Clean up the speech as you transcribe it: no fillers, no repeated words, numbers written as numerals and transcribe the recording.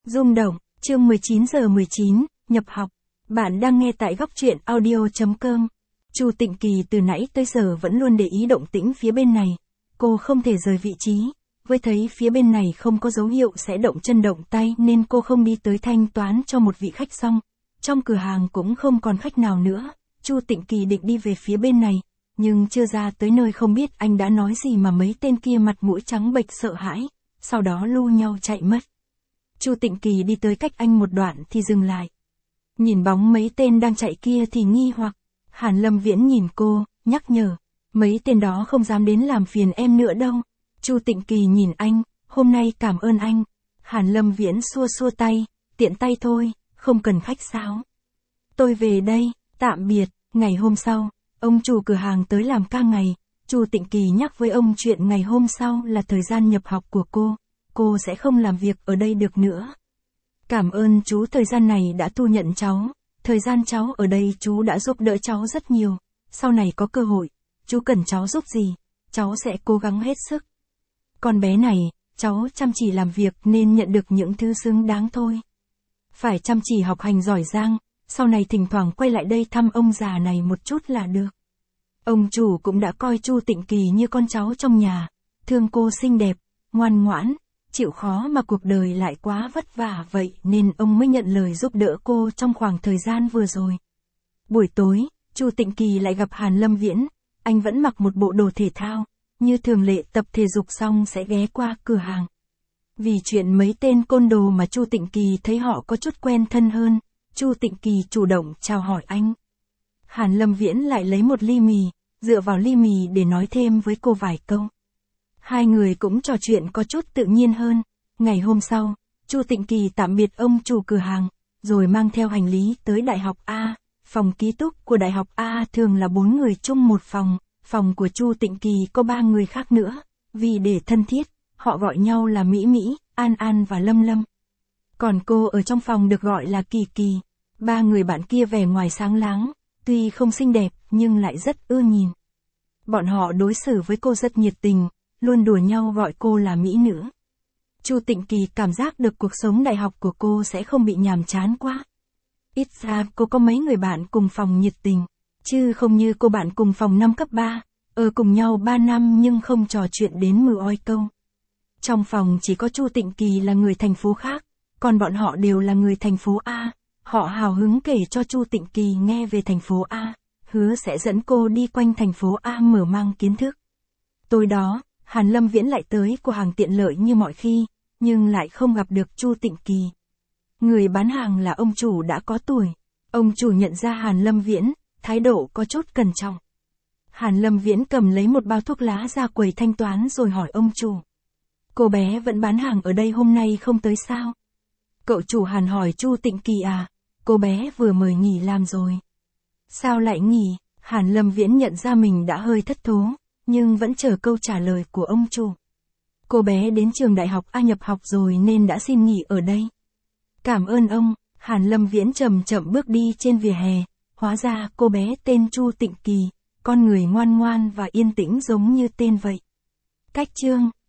Rung động, chương 19:19, nhập học. Bạn đang nghe tại góc truyện audio.com. Chu Tịnh Kỳ từ nãy tới giờ vẫn luôn để ý động tĩnh phía bên này. Cô không thể rời vị trí. Với thấy phía bên này không có dấu hiệu sẽ động chân động tay nên cô không đi tới thanh toán cho một vị khách xong. Trong cửa hàng cũng không còn khách nào nữa. Chu Tịnh Kỳ định đi về phía bên này. Nhưng chưa ra tới nơi không biết anh đã nói gì mà mấy tên kia mặt mũi trắng bệch sợ hãi. Sau đó lu nhau chạy mất. Chu Tịnh Kỳ đi tới cách anh một đoạn thì dừng lại. Nhìn bóng mấy tên đang chạy kia thì nghi hoặc. Hàn Lâm Viễn nhìn cô, nhắc nhở. Mấy tên đó không dám đến làm phiền em nữa đâu. Chu Tịnh Kỳ nhìn anh, hôm nay cảm ơn anh. Hàn Lâm Viễn xua xua tay, tiện tay thôi, không cần khách sáo. Tôi về đây, tạm biệt. Ngày hôm sau, ông chủ cửa hàng tới làm ca ngày. Chu Tịnh Kỳ nhắc với ông chuyện ngày hôm sau là thời gian nhập học của cô sẽ không làm việc ở đây được nữa. Cảm ơn chú thời gian này đã thu nhận cháu, thời gian cháu ở đây chú đã giúp đỡ cháu rất nhiều, sau này có cơ hội, chú cần cháu giúp gì, cháu sẽ cố gắng hết sức. Con bé này, cháu chăm chỉ làm việc nên nhận được những thứ xứng đáng thôi. Phải chăm chỉ học hành giỏi giang, sau này thỉnh thoảng quay lại đây thăm ông già này một chút là được. Ông chủ cũng đã coi Chu Tịnh Kỳ như con cháu trong nhà, thương cô xinh đẹp, ngoan ngoãn, chịu khó mà cuộc đời lại quá vất vả vậy nên ông mới nhận lời giúp đỡ cô trong khoảng thời gian vừa rồi. Buổi tối, Chu Tịnh Kỳ lại gặp Hàn Lâm Viễn, anh vẫn mặc một bộ đồ thể thao, như thường lệ tập thể dục xong sẽ ghé qua cửa hàng. Vì chuyện mấy tên côn đồ mà Chu Tịnh Kỳ thấy họ có chút quen thân hơn, Chu Tịnh Kỳ chủ động chào hỏi anh. Hàn Lâm Viễn lại lấy một ly mì, dựa vào ly mì để nói thêm với cô vài câu. Hai người cũng trò chuyện có chút tự nhiên hơn. Ngày hôm sau, Chu Tịnh Kỳ tạm biệt ông chủ cửa hàng, rồi mang theo hành lý tới Đại học A. Phòng ký túc của Đại học A thường là 4 người chung một phòng, phòng của Chu Tịnh Kỳ có 3 người khác nữa. Vì để thân thiết, họ gọi nhau là Mỹ Mỹ, An An và Lâm Lâm. Còn cô ở trong phòng được gọi là Kỳ Kỳ. 3 người bạn kia vẻ ngoài sáng láng, tuy không xinh đẹp nhưng lại rất ưa nhìn. Bọn họ đối xử với cô rất nhiệt tình, luôn đùa nhau gọi cô là mỹ nữ. Chu Tịnh Kỳ cảm giác được cuộc sống đại học của cô sẽ không bị nhàm chán quá. Ít ra cô có mấy người bạn cùng phòng nhiệt tình, chứ không như cô bạn cùng phòng năm cấp 3, ở cùng nhau 3 năm nhưng không trò chuyện đến mười oi câu. Trong phòng chỉ có Chu Tịnh Kỳ là người thành phố khác, còn bọn họ đều là người thành phố A. Họ hào hứng kể cho Chu Tịnh Kỳ nghe về thành phố A, hứa sẽ dẫn cô đi quanh thành phố A mở mang kiến thức. Tối đó, Hàn Lâm Viễn lại tới cửa hàng tiện lợi như mọi khi, nhưng lại không gặp được Chu Tịnh Kỳ. Người bán hàng là ông chủ đã có tuổi. Ông chủ nhận ra Hàn Lâm Viễn, thái độ có chút cẩn trọng. Hàn Lâm Viễn cầm lấy một bao thuốc lá ra quầy thanh toán rồi hỏi ông chủ. Cô bé vẫn bán hàng ở đây hôm nay không tới sao? Cậu chủ Hàn hỏi Chu Tịnh Kỳ à, cô bé vừa mời nghỉ làm rồi. Sao lại nghỉ? Hàn Lâm Viễn nhận ra mình đã hơi thất thố, nhưng vẫn chờ câu trả lời của ông chủ. Cô bé đến trường đại học A nhập học rồi nên đã xin nghỉ ở đây. Cảm ơn ông. Hàn Lâm Viễn chậm chậm bước đi trên vỉa hè. Hóa ra cô bé tên Chu Tịnh Kỳ, con người ngoan ngoan và yên tĩnh giống như tên vậy. Cách chương